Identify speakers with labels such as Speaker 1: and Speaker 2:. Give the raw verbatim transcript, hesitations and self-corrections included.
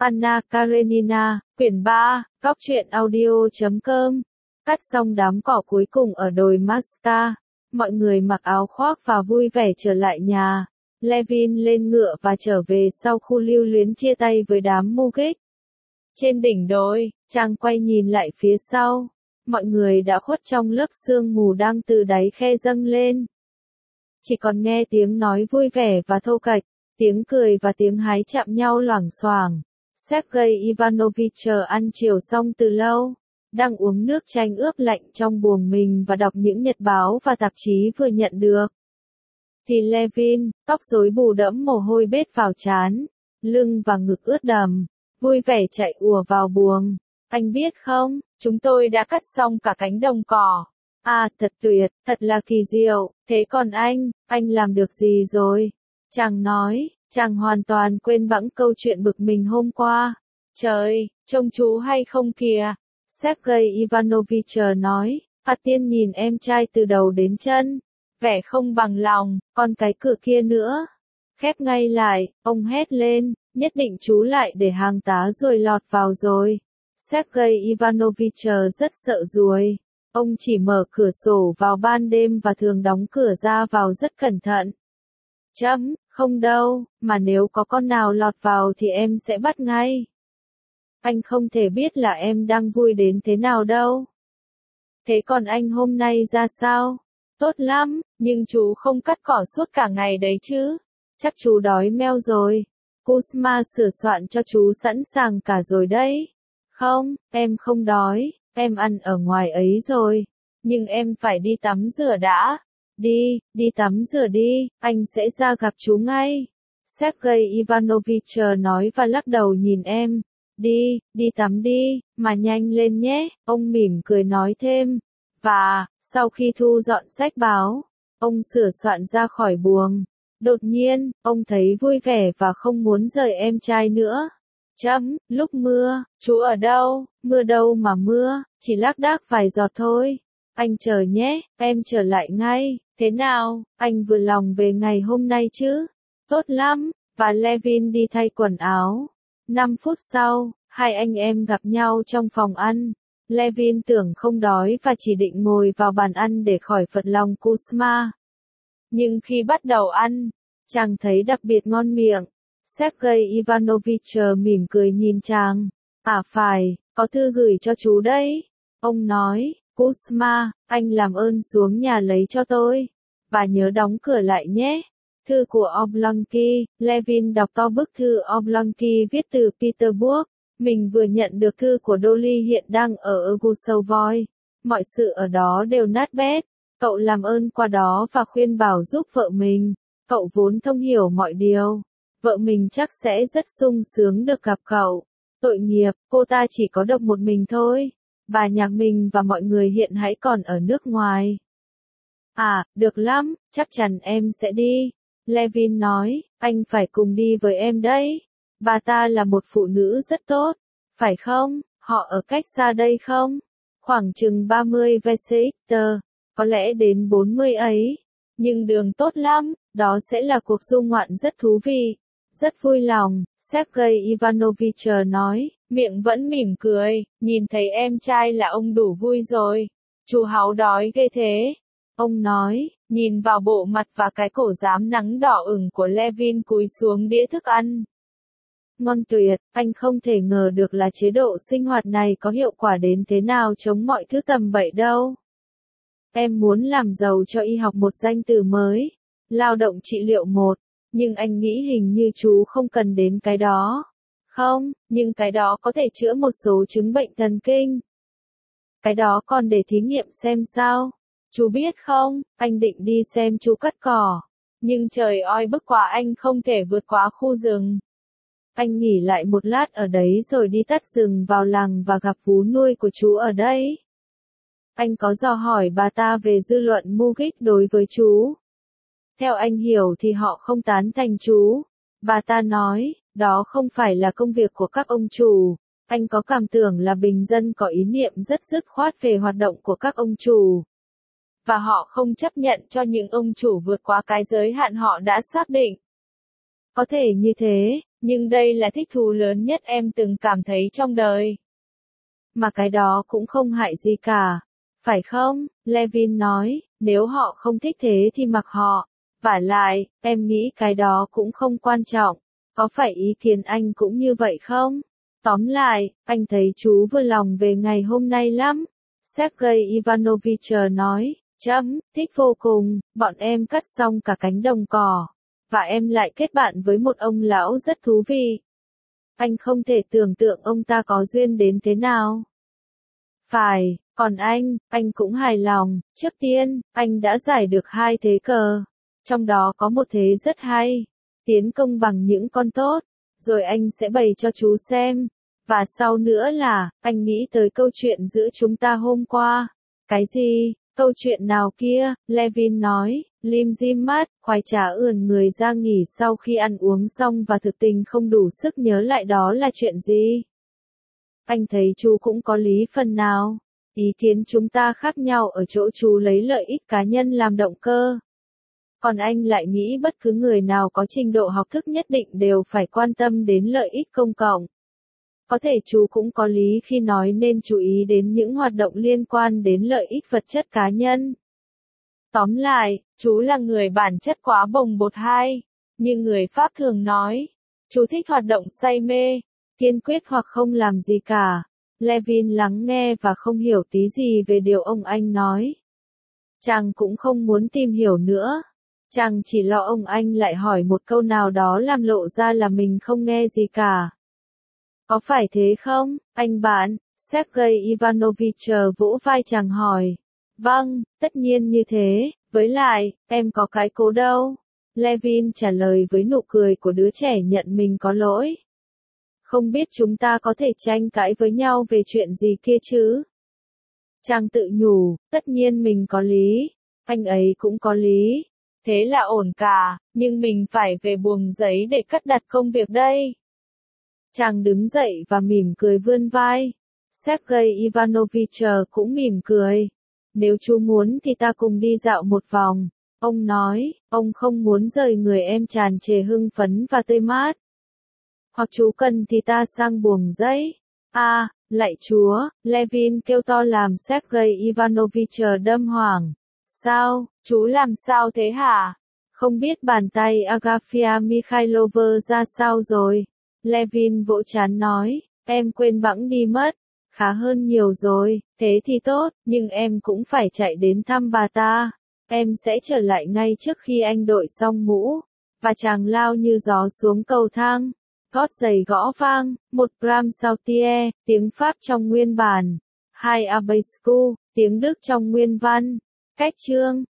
Speaker 1: Anna Karenina, quyển ba, góc truyện audio chấm com. Cắt xong đám cỏ cuối cùng ở đồi Masca, mọi người mặc áo khoác và vui vẻ trở lại nhà. Levin lên ngựa và trở về sau khu lưu luyến chia tay với đám Mugik. Trên đỉnh đồi, chàng quay nhìn lại phía sau. Mọi người đã khuất trong lớp sương mù đang từ đáy khe dâng lên. Chỉ còn nghe tiếng nói vui vẻ và thô kệch, tiếng cười và tiếng hái chạm nhau loảng xoảng. Sergei Ivanovich chờ ăn chiều xong từ lâu, đang uống nước chanh ướp lạnh trong buồng mình và đọc những nhật báo và tạp chí vừa nhận được. Thì Levin, tóc rối bù đẫm mồ hôi bết vào trán, lưng và ngực ướt đầm, vui vẻ chạy ùa vào buồng. Anh biết không, chúng tôi đã cắt xong cả cánh đồng cỏ. À, thật tuyệt, thật là kỳ diệu, thế còn anh, anh làm được gì rồi? Chàng nói, chàng hoàn toàn quên bẵng câu chuyện bực mình hôm qua. Trời, trông chú hay không kìa? Sergei Ivanovich nói, Phạt Tiên nhìn em trai từ đầu đến chân, vẻ không bằng lòng, còn cái cửa kia nữa. Khép ngay lại, ông hét lên, nhất định chú lại để hàng tá rồi lọt vào rồi. Sergei Ivanovich rất sợ ruồi. Ông chỉ mở cửa sổ vào ban đêm và thường đóng cửa ra vào rất cẩn thận. Chấm, không đâu, mà nếu có con nào lọt vào thì em sẽ bắt ngay. Anh không thể biết là em đang vui đến thế nào đâu. Thế còn anh hôm nay ra sao? Tốt lắm, nhưng chú không cắt cỏ suốt cả ngày đấy chứ. Chắc chú đói meo rồi. Kuzma sửa soạn cho chú sẵn sàng cả rồi đấy. Không, em không đói, em ăn ở ngoài ấy rồi. Nhưng em phải đi tắm rửa đã. Đi, đi tắm rửa đi, anh sẽ ra gặp chú ngay. Sergei Ivanovich nói và lắc đầu nhìn em. Đi, đi tắm đi, mà nhanh lên nhé, ông mỉm cười nói thêm. Và, sau khi thu dọn sách báo, ông sửa soạn ra khỏi buồng. Đột nhiên, ông thấy vui vẻ và không muốn rời em trai nữa. Chấm, lúc mưa, chú ở đâu? Mưa đâu mà mưa, chỉ lác đác vài giọt thôi. Anh chờ nhé, em trở lại ngay. Thế nào, anh vừa lòng về ngày hôm nay chứ? Tốt lắm, và Levin đi thay quần áo. Năm phút sau, hai anh em gặp nhau trong phòng ăn. Levin tưởng không đói và chỉ định ngồi vào bàn ăn để khỏi phật lòng Kuzma. Nhưng khi bắt đầu ăn, chàng thấy đặc biệt ngon miệng. Sergei Ivanovich mỉm cười nhìn chàng. À phải, có thư gửi cho chú đấy. Ông nói, Kuzma, anh làm ơn xuống nhà lấy cho tôi. Và nhớ đóng cửa lại nhé. Thư của Oblonsky. Levin đọc to bức thư Oblonsky viết từ Petersburg. Mình vừa nhận được thư của Dolly hiện đang ở Gusovoy. Mọi sự ở đó đều nát bét. Cậu làm ơn qua đó và khuyên bảo giúp vợ mình. Cậu vốn thông hiểu mọi điều. Vợ mình chắc sẽ rất sung sướng được gặp cậu. Tội nghiệp, cô ta chỉ có độc một mình thôi. Bà nhạc mình và mọi người hiện hãy còn ở nước ngoài. À, được lắm, chắc chắn em sẽ đi. Levin nói, anh phải cùng đi với em đấy. Bà ta là một phụ nữ rất tốt, phải không? Họ ở cách xa đây không? Khoảng chừng ba mươi Vesekter, có lẽ đến bốn mươi ấy. Nhưng đường tốt lắm, đó sẽ là cuộc du ngoạn rất thú vị. Rất vui lòng, Sergei Ivanovich nói, miệng vẫn mỉm cười, nhìn thấy em trai là ông đủ vui rồi. Chú háu đói ghê thế. Ông nói, nhìn vào bộ mặt và cái cổ rám nắng đỏ ửng của Levin cúi xuống đĩa thức ăn. Ngon tuyệt, anh không thể ngờ được là chế độ sinh hoạt này có hiệu quả đến thế nào chống mọi thứ tầm bậy đâu. Em muốn làm giàu cho y học một danh từ mới, lao động trị liệu một, nhưng anh nghĩ hình như chú không cần đến cái đó. Không, nhưng cái đó có thể chữa một số chứng bệnh thần kinh. Cái đó còn để thí nghiệm xem sao. Chú biết không, anh định đi xem chú cắt cỏ. Nhưng trời oi bức quá anh không thể vượt qua khu rừng. Anh nghỉ lại một lát ở đấy rồi đi tắt rừng vào làng và gặp vú nuôi của chú ở đây. Anh có dò hỏi bà ta về dư luận Mugik đối với chú. Theo anh hiểu thì họ không tán thành chú. Bà ta nói, đó không phải là công việc của các ông chủ. Anh có cảm tưởng là bình dân có ý niệm rất dứt khoát về hoạt động của các ông chủ. Và họ không chấp nhận cho những ông chủ vượt quá cái giới hạn họ đã xác định. Có thể như thế, Nhưng đây là thích thú lớn nhất em từng cảm thấy trong đời. Mà cái đó cũng không hại gì cả. Phải không? Levin nói, nếu họ không thích thế thì mặc họ. Vả lại, em nghĩ cái đó cũng không quan trọng. Có phải ý kiến anh cũng như vậy không? Tóm lại, anh thấy chú vừa lòng về ngày hôm nay lắm. Sergei Ivanovich nói, chấm, thích vô cùng, bọn em cắt xong cả cánh đồng cỏ. Và em lại kết bạn với một ông lão rất thú vị. Anh không thể tưởng tượng ông ta có duyên đến thế nào. Phải, còn anh, anh cũng hài lòng. Trước tiên, anh đã giải được hai thế cờ. Trong đó có một thế rất hay. Tiến công bằng những con tốt. Rồi anh sẽ bày cho chú xem. Và sau nữa là, anh nghĩ tới câu chuyện giữa chúng ta hôm qua. Cái gì? Câu chuyện nào kia? Levin nói, lim dim mắt, khoái trá ườn người ra nghỉ sau khi ăn uống xong và thực tình không đủ sức nhớ lại đó là chuyện gì. Anh thấy chú cũng có lý phần nào. Ý kiến chúng ta khác nhau ở chỗ chú lấy lợi ích cá nhân làm động cơ. Còn anh lại nghĩ bất cứ người nào có trình độ học thức nhất định đều phải quan tâm đến lợi ích công cộng. Có thể chú cũng có lý khi nói nên chú ý đến những hoạt động liên quan đến lợi ích vật chất cá nhân. Tóm lại, chú là người bản chất quá bồng bột hai. Như người Pháp thường nói, chú thích hoạt động say mê, kiên quyết hoặc không làm gì cả. Levin lắng nghe và không hiểu tí gì về điều ông anh nói. Chàng cũng không muốn tìm hiểu nữa. Chàng chỉ lo ông anh lại hỏi một câu nào đó làm lộ ra là mình không nghe gì cả. Có phải thế không, anh bạn? Sergei Ivanovich vỗ vai chàng hỏi. Vâng, tất nhiên như thế, với lại, em có cái cố đâu. Levin trả lời với nụ cười của đứa trẻ nhận mình có lỗi. Không biết chúng ta có thể tranh cãi với nhau về chuyện gì kia chứ? Chàng tự nhủ, tất nhiên mình có lý, anh ấy cũng có lý. Thế là ổn cả, nhưng mình phải về buồng giấy để cất đặt công việc đây. Chàng đứng dậy và mỉm cười vươn vai. Sergei Ivanovich cũng mỉm cười. Nếu chú muốn thì ta cùng đi dạo một vòng. Ông nói, ông không muốn rời người em tràn trề hưng phấn và tươi mát. Hoặc chú cần thì ta sang buồng giấy. À, lạy Chúa, Levin kêu to làm Sergei Ivanovich đâm hoảng. Sao, chú làm sao thế hả? Không biết bàn tay Agafia Mikhailovna ra sao rồi? Levin vỗ trán nói, em quên bẵng đi mất. Khá hơn nhiều rồi, thế thì tốt, nhưng em cũng phải chạy đến thăm bà ta. Em sẽ trở lại ngay trước khi anh đội xong mũ. Và chàng lao như gió xuống cầu thang. Gót giày gõ vang, một Bram Sautier, tiếng Pháp trong nguyên bản. Hai Abescu, tiếng Đức trong nguyên văn. Cách chương.